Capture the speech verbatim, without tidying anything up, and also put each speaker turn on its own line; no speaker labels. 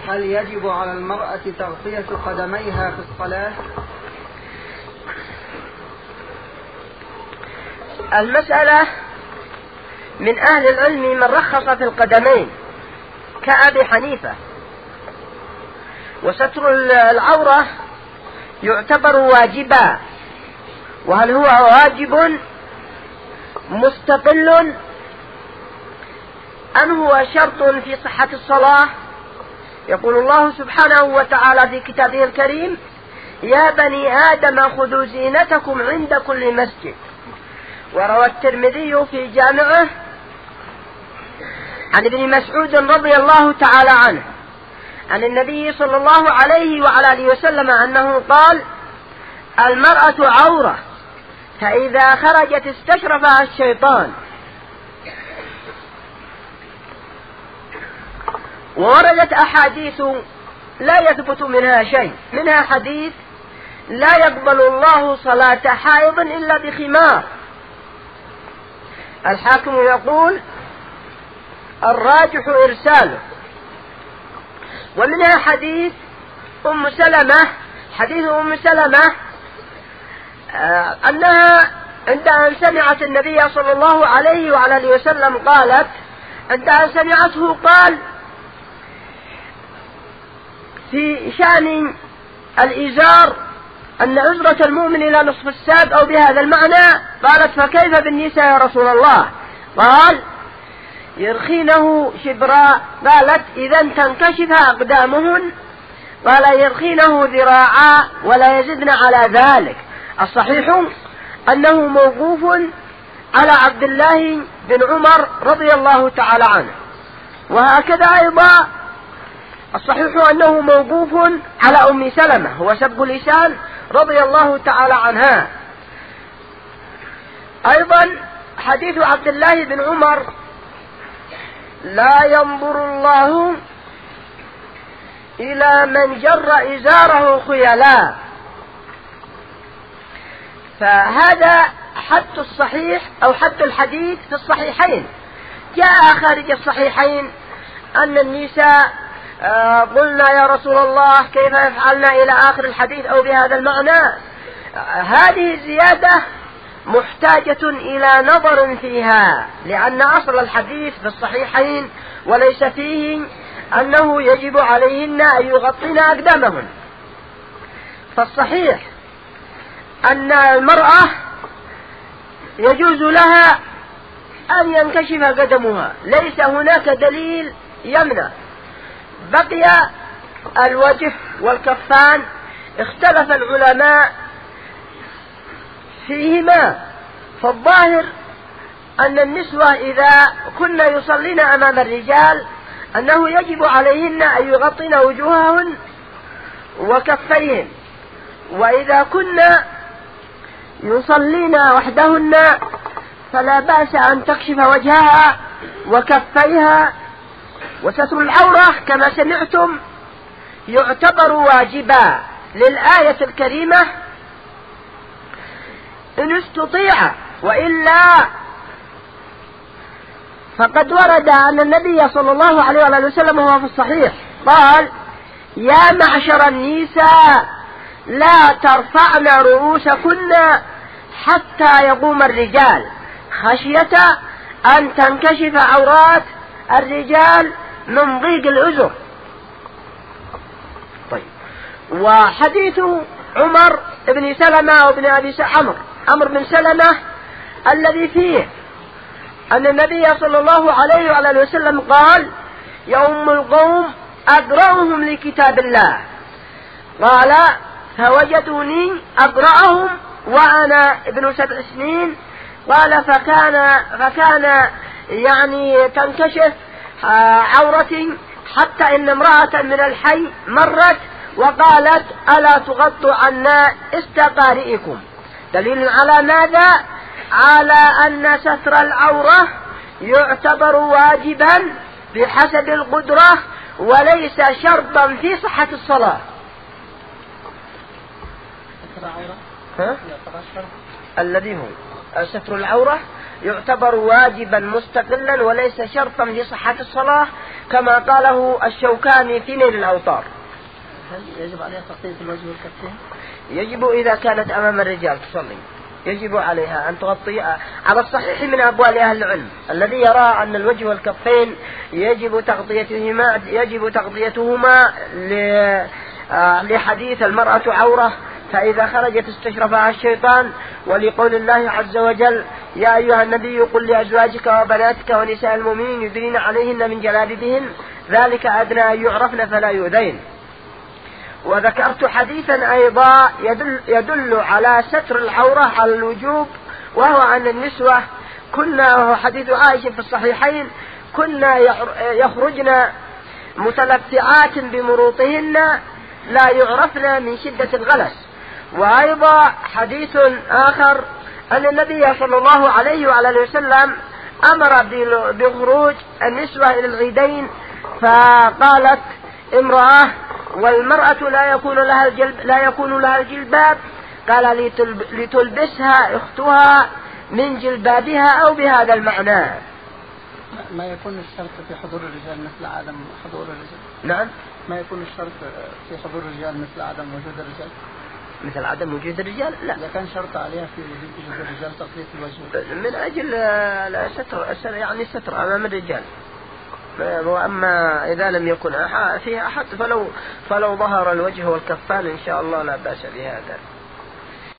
هل يجب على المرأة تغطية قدميها في الصلاة؟
المسألة من أهل العلم من رخص في القدمين كأبي حنيفة، وستر العورة يعتبر واجبا، وهل هو واجب مستقل أم هو شرط في صحة الصلاة؟ يقول الله سبحانه وتعالى في كتابه الكريم: يا بني آدم خذوا زينتكم عند كل مسجد. وروى الترمذي في جامعه عن ابن مسعود رضي الله تعالى عنه عن النبي صلى الله عليه وعلى آله وسلم أنه قال: المرأة عورة، فإذا خرجت استشرفها الشيطان. ووردت أحاديث لا يثبت منها شيء، منها حديث: لا يقبل الله صلاة حائض إلا بخمار. الحاكم يقول: الراجح إرساله. ومنها حديث أم سلمة حديث أم سلمة آه أنها عند أن سمعت النبي صلى الله عليه وعلى آله وسلم قالت عند أن سمعته قال في شأن الإزار أن عذرة المؤمن إلى نصف الساق أو بهذا المعنى، قالت: فكيف بالنساء يا رسول الله؟ قال: يرخينه شبرا. قالت: إذا تنكشف أقدامهن. قال: يرخينه ذراعا ولا يزدن على ذلك. الصحيح أنه موقوف على عبد الله بن عمر رضي الله تعالى عنه، وهكذا أيضا الصحيح أنه موقوف على أم سلمة هو سب لسان رضي الله تعالى عنها. أيضا حديث عبد الله بن عمر: لا ينظر الله إلى من جر إزاره خيلاء. فهذا حد الصحيح أو حد الحديث في الصحيحين. جاء خارج الصحيحين أن النساء آه قلنا: يا رسول الله كيف يفعلنا إلى آخر الحديث أو بهذا المعنى. آه هذه الزيادة محتاجة إلى نظر فيها، لأن أصل الحديث في الصحيحين وليس فيه أنه يجب عليهن أن يغطين أقدامهن. فالصحيح أن المرأة يجوز لها أن ينكشف قدمها، ليس هناك دليل يمنع. بقي الوجه والكفان، اختلف العلماء فيهما. فالظاهر أن النسوة إذا كن يصلين أمام الرجال أنه يجب عليهن أن يغطين وجوههن وكفيهن، وإذا كن يصلين وحدهن فلا بأس أن تكشف وجهها وكفيها. وستر العورة كما سمعتم يعتبر واجبا للآية الكريمة إن استطيع، وإلا فقد ورد أن النبي صلى الله عليه وسلم وهو في الصحيح قال: يا معشر النساء لا ترفعن رؤوسكن حتى يقوم الرجال، خشية أن تنكشف عورات الرجال من ضيق الأذر. طيب، وحديث عمر بن سلمة وابن أبي عمرو عمرو بن سلمة الذي فيه أن النبي صلى الله عليه وعلى وسلم قال: يوم القوم أقرأهم لكتاب الله. قال: فوجدوني أقرأهم وأنا ابن سبع سنين. قال: فكان فكان يعني تنكشف عورتي حتى إن امرأة من الحي مرت وقالت: ألا تغطوا عنا استقارئكم. دليل على ماذا؟ على أن ستر العورة يعتبر واجبا بحسب القدرة وليس شرطا في صحة الصلاة. ها؟ الذي هو ستر العورة يعتبر واجبا مستقلا وليس شرطا لصحة الصلاة كما قاله الشوكاني في نيل الأوطار.
هل يجب عليها تغطية الوجه والكفين؟
يجب إذا كانت أمام الرجال تصلي يجب عليها أن تغطي على الصحيح من أقوال أهل العلم الذي يرى أن الوجه والكفين يجب تغطيتهما يجب تغطيتهما لحديث المرأة عورة فإذا خرجت استشرفها الشيطان، ولقول الله عز وجل يا أيها النبي قل لأزواجك وبناتك ونساء المؤمنين يدنين عليهن من جلابيبهن ذلك أدنى أن يعرفن فلا يؤذين. وذكرت حديثا أيضا يدل, يدل على ستر العورة على الوجوب، وهو أن النسوة كنا وهو حديث عائشة في الصحيحين كنا يخرجن متلفعات بمروطهن لا يعرفن من شدة الغلس. وأيضا حديث آخر أن النبي صلى الله عليه وعلى وسلم أمر بخروج النسوة إلى العيدين، فقالت امرأة والمرأة لا يكون لها الجلب لا يكون لها الجلباب، قال لتلبسها أختها من جلبابها أو بهذا المعنى.
ما يكون الشرط في حضور الرجال مثل عدم حضور الرجال؟
نعم،
ما يكون الشرط في حضور الرجال مثل عدم وجود الرجال؟
مثل عدم وجود الرجال لا،
إذا كان شرط عليها في وجود الرجال تغطية الوجه
من أجل لا ستر يعني ستر أمام الرجال. وأما إذا لم يكن فيها أحد فلو فلو ظهر الوجه والكفان إن شاء الله لا بأس بهذا.